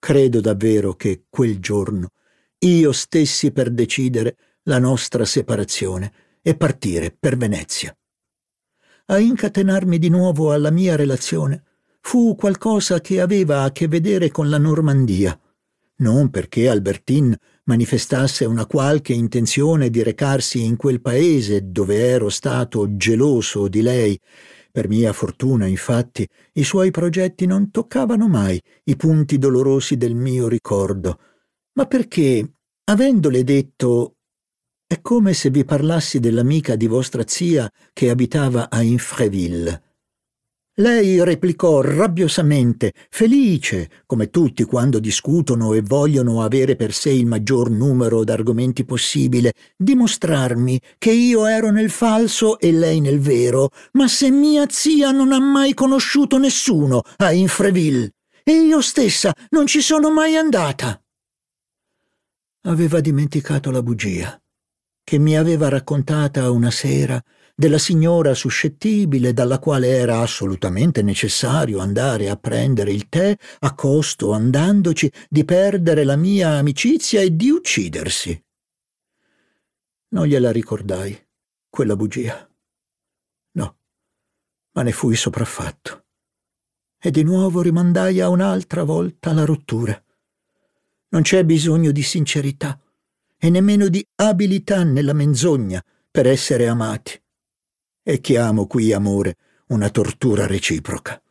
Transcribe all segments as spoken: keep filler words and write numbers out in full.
credo davvero che quel giorno io stessi per decidere la nostra separazione e partire per Venezia. A incatenarmi di nuovo alla mia relazione fu qualcosa che aveva a che vedere con la Normandia, non perché Albertine manifestasse una qualche intenzione di recarsi in quel paese dove ero stato geloso di lei. Per mia fortuna, infatti, i suoi progetti non toccavano mai i punti dolorosi del mio ricordo, ma perché, avendole detto «È come se vi parlassi dell'amica di vostra zia che abitava a Infreville», lei replicò rabbiosamente, felice, come tutti quando discutono e vogliono avere per sé il maggior numero d'argomenti possibile, dimostrarmi che io ero nel falso e lei nel vero, ma se mia zia non ha mai conosciuto nessuno a Infreville e io stessa non ci sono mai andata. Aveva dimenticato la bugia che mi aveva raccontata una sera della signora suscettibile dalla quale era assolutamente necessario andare a prendere il tè a costo, andandoci, di perdere la mia amicizia e di uccidersi. Non gliela ricordai, quella bugia. No, ma ne fui sopraffatto. E di nuovo rimandai a un'altra volta la rottura. Non c'è bisogno di sincerità e nemmeno di abilità nella menzogna per essere amati. E chiamo qui amore una tortura reciproca.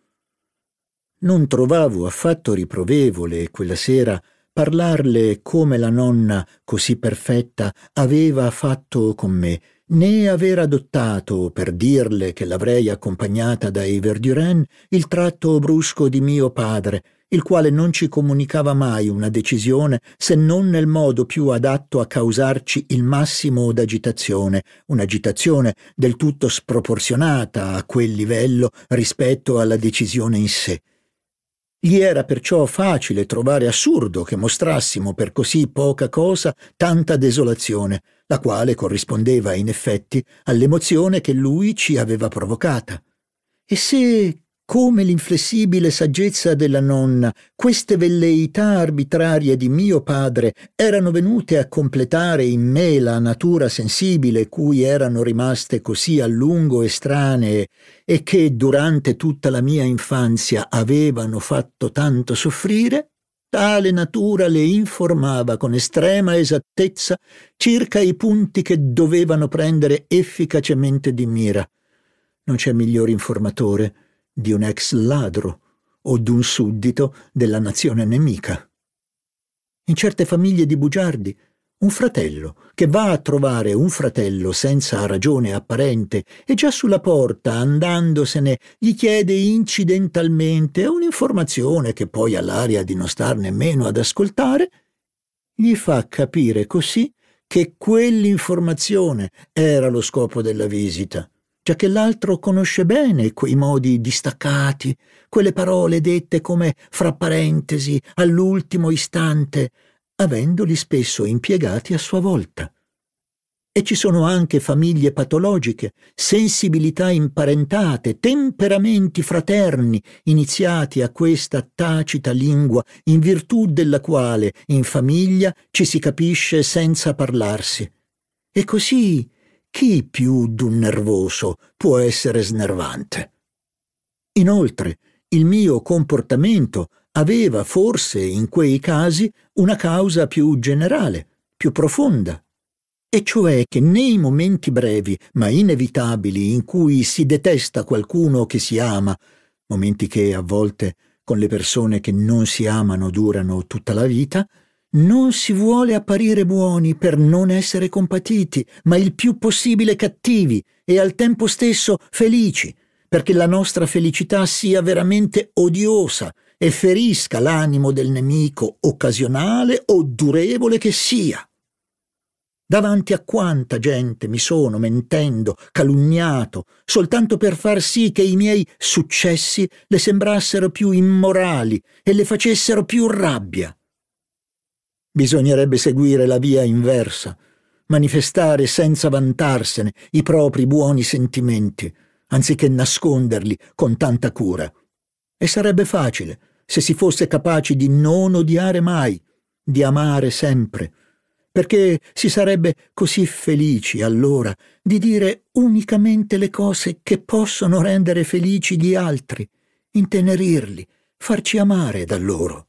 Non trovavo affatto riprovevole quella sera parlarle come la nonna così perfetta aveva fatto con me, né aver adottato, per dirle che l'avrei accompagnata dai Verdurin, il tratto brusco di mio padre, il quale non ci comunicava mai una decisione se non nel modo più adatto a causarci il massimo d'agitazione, un'agitazione del tutto sproporzionata a quel livello rispetto alla decisione in sé. Gli era perciò facile trovare assurdo che mostrassimo per così poca cosa tanta desolazione, la quale corrispondeva in effetti all'emozione che lui ci aveva provocata. E se, come l'inflessibile saggezza della nonna, queste velleità arbitrarie di mio padre erano venute a completare in me la natura sensibile cui erano rimaste così a lungo estranee e che durante tutta la mia infanzia avevano fatto tanto soffrire, tale natura le informava con estrema esattezza circa i punti che dovevano prendere efficacemente di mira. Non c'è miglior informatore di un ex ladro o d'un suddito della nazione nemica. In certe famiglie di bugiardi, un fratello che va a trovare un fratello senza ragione apparente e già sulla porta, andandosene, gli chiede incidentalmente un'informazione che poi ha l'aria di non star nemmeno ad ascoltare, gli fa capire così che quell'informazione era lo scopo della visita, già che l'altro conosce bene quei modi distaccati, quelle parole dette come fra parentesi all'ultimo istante, avendoli spesso impiegati a sua volta. E ci sono anche famiglie patologiche, sensibilità imparentate, temperamenti fraterni, iniziati a questa tacita lingua, in virtù della quale in famiglia ci si capisce senza parlarsi. E così chi più d'un nervoso può essere snervante? Inoltre, il mio comportamento aveva forse in quei casi una causa più generale, più profonda, e cioè che nei momenti brevi ma inevitabili in cui si detesta qualcuno che si ama, momenti che a volte con le persone che non si amano durano tutta la vita, non si vuole apparire buoni per non essere compatiti, ma il più possibile cattivi e al tempo stesso felici, perché la nostra felicità sia veramente odiosa e ferisca l'animo del nemico, occasionale o durevole che sia. Davanti a quanta gente mi sono, mentendo, calunniato, soltanto per far sì che i miei successi le sembrassero più immorali e le facessero più rabbia. Bisognerebbe seguire la via inversa, manifestare senza vantarsene i propri buoni sentimenti, anziché nasconderli con tanta cura. E sarebbe facile, se si fosse capaci di non odiare mai, di amare sempre, perché si sarebbe così felici allora di dire unicamente le cose che possono rendere felici gli altri, intenerirli, farci amare da loro.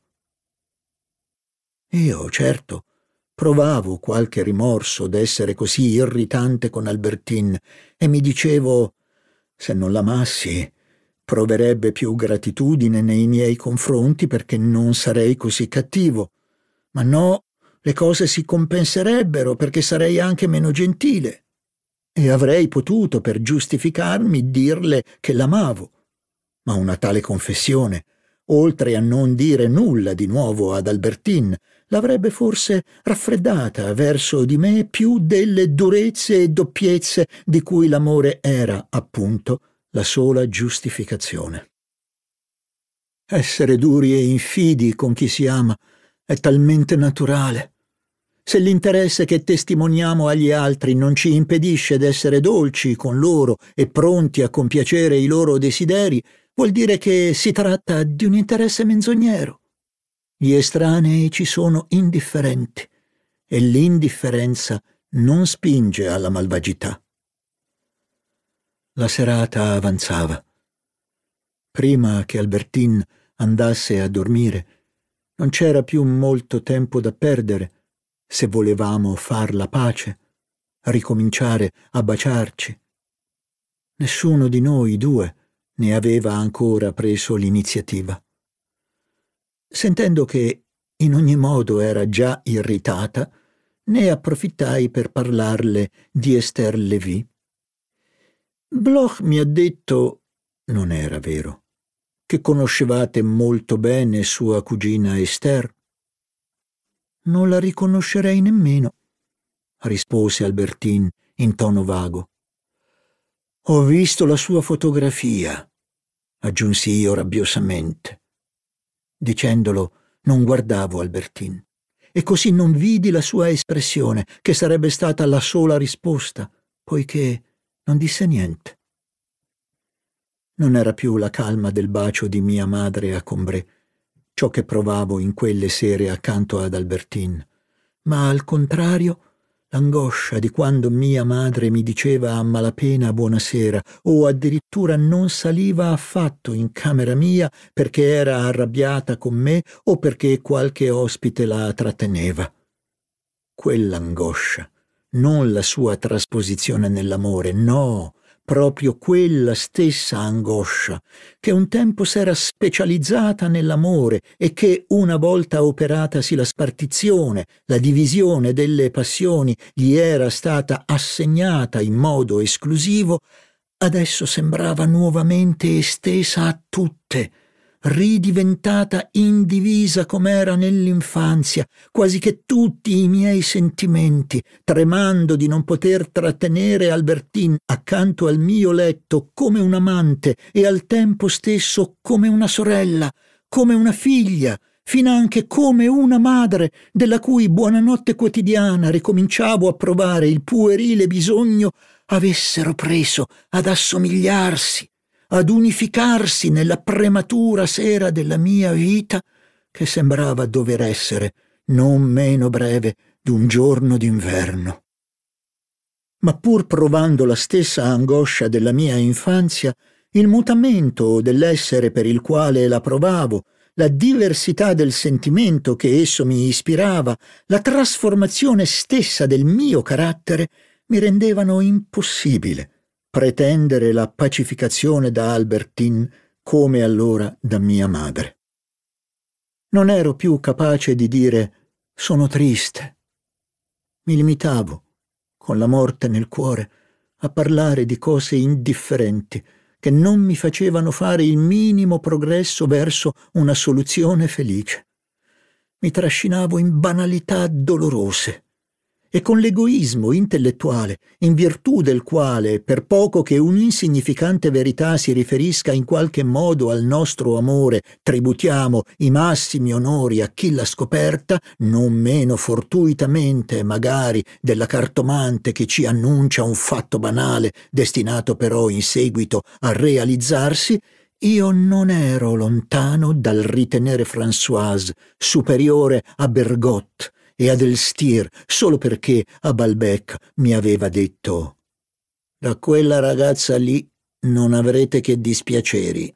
Io, certo, provavo qualche rimorso d'essere così irritante con Albertine e mi dicevo, se non l'amassi, proverebbe più gratitudine nei miei confronti perché non sarei così cattivo. Ma no, le cose si compenserebbero perché sarei anche meno gentile. E avrei potuto, per giustificarmi, dirle che l'amavo. Ma una tale confessione, oltre a non dire nulla di nuovo ad Albertine, l'avrebbe forse raffreddata verso di me più delle durezze e doppiezze di cui l'amore era, appunto, la sola giustificazione. Essere duri e infidi con chi si ama è talmente naturale. Se l'interesse che testimoniamo agli altri non ci impedisce d'essere dolci con loro e pronti a compiacere i loro desideri, vuol dire che si tratta di un interesse menzognero. Gli estranei ci sono indifferenti e l'indifferenza non spinge alla malvagità. La serata avanzava. Prima che Albertine andasse a dormire, non c'era più molto tempo da perdere se volevamo far la pace, ricominciare a baciarci. Nessuno di noi due ne aveva ancora preso l'iniziativa. Sentendo che in ogni modo era già irritata, ne approfittai per parlarle di Esther Lévy. Bloch mi ha detto, non era vero, che conoscevate molto bene sua cugina Esther. Non la riconoscerei nemmeno, rispose Albertine in tono vago. Ho visto la sua fotografia, aggiunsi io rabbiosamente. Dicendolo, non guardavo Albertine, e così non vidi la sua espressione, che sarebbe stata la sola risposta, poiché non disse niente. Non era più la calma del bacio di mia madre a Combray, ciò che provavo in quelle sere accanto ad Albertine, ma al contrario l'angoscia di quando mia madre mi diceva a malapena buonasera o addirittura non saliva affatto in camera mia perché era arrabbiata con me o perché qualche ospite la tratteneva. Quell'angoscia, non la sua trasposizione nell'amore, no, proprio quella stessa angoscia che un tempo s'era specializzata nell'amore e che, una volta operatasi la spartizione, la divisione delle passioni, gli era stata assegnata in modo esclusivo, adesso sembrava nuovamente estesa a tutte, ridiventata indivisa com'era nell'infanzia, quasi che tutti i miei sentimenti, tremando di non poter trattenere Albertine accanto al mio letto come un amante e al tempo stesso come una sorella, come una figlia, finanche come una madre, della cui buonanotte quotidiana ricominciavo a provare il puerile bisogno, avessero preso ad assomigliarsi, ad unificarsi nella prematura sera della mia vita, che sembrava dover essere non meno breve d'un giorno d'inverno. Ma pur provando la stessa angoscia della mia infanzia, il mutamento dell'essere per il quale la provavo, la diversità del sentimento che esso mi ispirava, la trasformazione stessa del mio carattere, mi rendevano impossibile pretendere la pacificazione da Albertine come allora da mia madre. Non ero più capace di dire «sono triste». Mi limitavo, con la morte nel cuore, a parlare di cose indifferenti che non mi facevano fare il minimo progresso verso una soluzione felice. Mi trascinavo in banalità dolorose, e con l'egoismo intellettuale, in virtù del quale, per poco che un'insignificante verità si riferisca in qualche modo al nostro amore, tributiamo i massimi onori a chi l'ha scoperta, non meno fortuitamente magari della cartomante che ci annuncia un fatto banale, destinato però in seguito a realizzarsi, io non ero lontano dal ritenere Françoise superiore a Bergotte e ad Elstir solo perché a Balbec mi aveva detto: «Da quella ragazza lì non avrete che dispiaceri».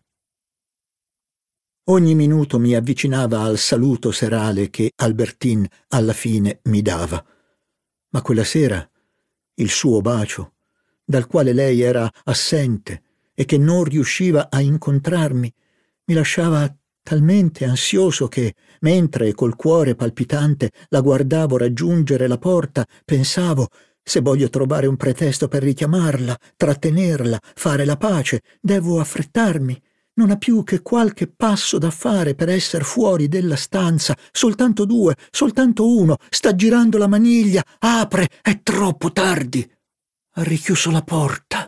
Ogni minuto mi avvicinava al saluto serale che Albertine alla fine mi dava. Ma quella sera il suo bacio, dal quale lei era assente e che non riusciva a incontrarmi, mi lasciava talmente ansioso che, mentre col cuore palpitante la guardavo raggiungere la porta, pensavo: se voglio trovare un pretesto per richiamarla, trattenerla, fare la pace, devo affrettarmi. Non ha più che qualche passo da fare per essere fuori della stanza. Soltanto due, soltanto uno. Sta girando la maniglia. Apre, è troppo tardi. Ha richiuso la porta.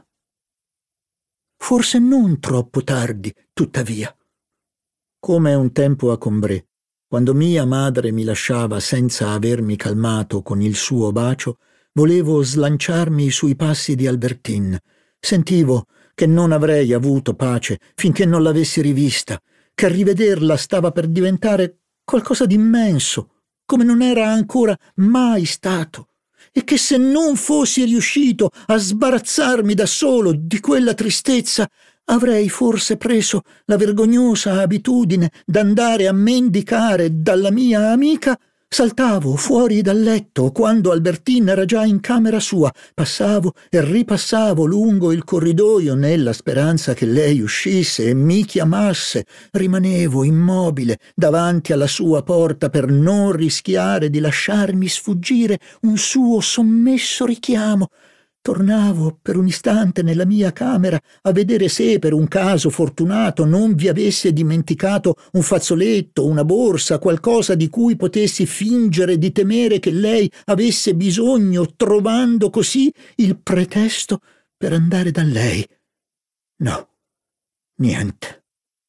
Forse non troppo tardi, tuttavia. Come un tempo a Combray, quando mia madre mi lasciava senza avermi calmato con il suo bacio, volevo slanciarmi sui passi di Albertine. Sentivo che non avrei avuto pace finché non l'avessi rivista, che rivederla stava per diventare qualcosa di immenso, come non era ancora mai stato, e che se non fossi riuscito a sbarazzarmi da solo di quella tristezza, avrei forse preso la vergognosa abitudine d'andare a mendicare dalla mia amica. Saltavo fuori dal letto quando Albertine era già in camera sua, passavo e ripassavo lungo il corridoio nella speranza che lei uscisse e mi chiamasse. Rimanevo immobile davanti alla sua porta per non rischiare di lasciarmi sfuggire un suo sommesso richiamo. Tornavo per un istante nella mia camera a vedere se per un caso fortunato non vi avesse dimenticato un fazzoletto, una borsa, qualcosa di cui potessi fingere di temere che lei avesse bisogno, trovando così il pretesto per andare da lei. No, niente.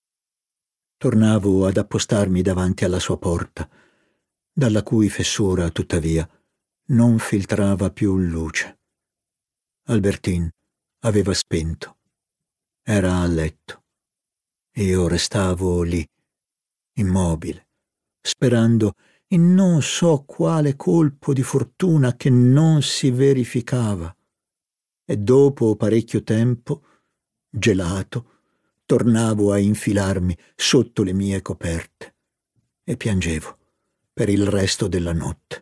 Tornavo ad appostarmi davanti alla sua porta, dalla cui fessura, tuttavia, non filtrava più luce. Albertine aveva spento. Era a letto. Io restavo lì, immobile, sperando in non so quale colpo di fortuna che non si verificava. E dopo parecchio tempo, gelato, tornavo a infilarmi sotto le mie coperte e piangevo per il resto della notte.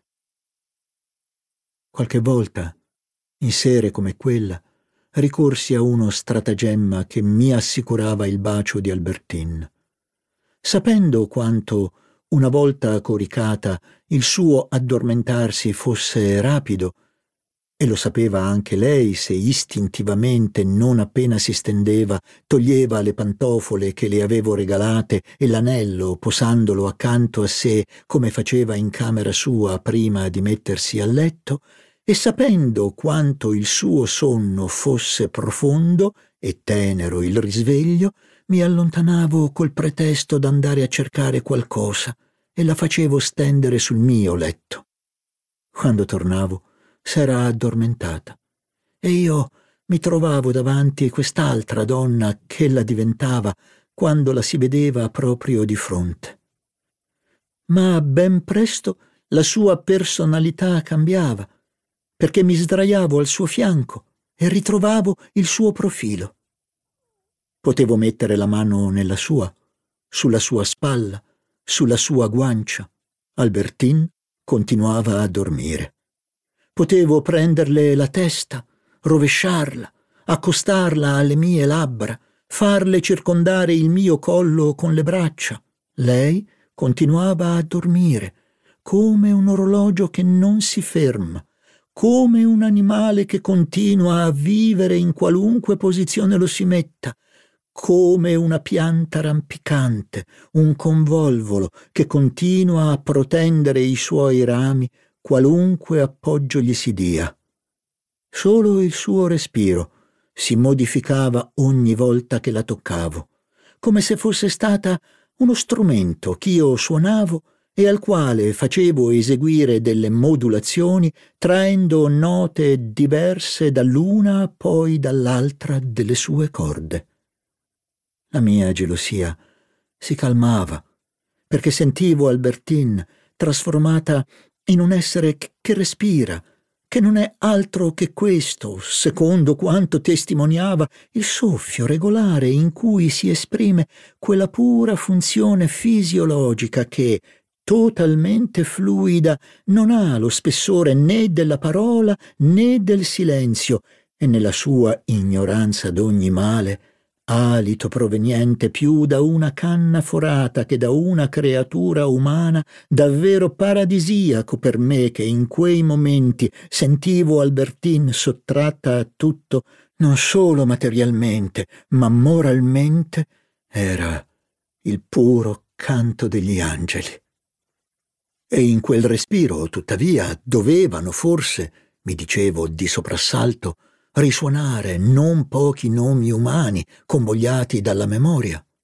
Qualche volta, in sere come quella, ricorsi a uno stratagemma che mi assicurava il bacio di Albertine. Sapendo quanto, una volta coricata, il suo addormentarsi fosse rapido, e lo sapeva anche lei se istintivamente, non appena si stendeva, toglieva le pantofole che le avevo regalate e l'anello posandolo accanto a sé come faceva in camera sua prima di mettersi a letto, e sapendo quanto il suo sonno fosse profondo e tenero il risveglio, mi allontanavo col pretesto d'andare a cercare qualcosa e la facevo stendere sul mio letto. Quando tornavo, s'era addormentata e io mi trovavo davanti quest'altra donna che la diventava quando la si vedeva proprio di fronte. Ma ben presto la sua personalità cambiava, perché mi sdraiavo al suo fianco e ritrovavo il suo profilo. Potevo mettere la mano nella sua, sulla sua spalla, sulla sua guancia. Albertine continuava a dormire. Potevo prenderle la testa, rovesciarla, accostarla alle mie labbra, farle circondare il mio collo con le braccia. Lei continuava a dormire, come un orologio che non si ferma, come un animale che continua a vivere in qualunque posizione lo si metta, come una pianta rampicante, un convolvolo che continua a protendere i suoi rami qualunque appoggio gli si dia. Solo il suo respiro si modificava ogni volta che la toccavo, come se fosse stata uno strumento ch'io suonavo e al quale facevo eseguire delle modulazioni traendo note diverse dall'una poi dall'altra delle sue corde. La mia gelosia si calmava, perché sentivo Albertine trasformata in un essere che respira, che non è altro che questo, secondo quanto testimoniava il soffio regolare in cui si esprime quella pura funzione fisiologica che, totalmente fluida, non ha lo spessore né della parola né del silenzio, e nella sua ignoranza d'ogni male, alito proveniente più da una canna forata che da una creatura umana, davvero paradisiaco per me che in quei momenti sentivo Albertine sottratta a tutto, non solo materialmente, ma moralmente, era il puro canto degli angeli. E in quel respiro, tuttavia, dovevano forse, mi dicevo di soprassalto, risuonare non pochi nomi umani convogliati dalla memoria.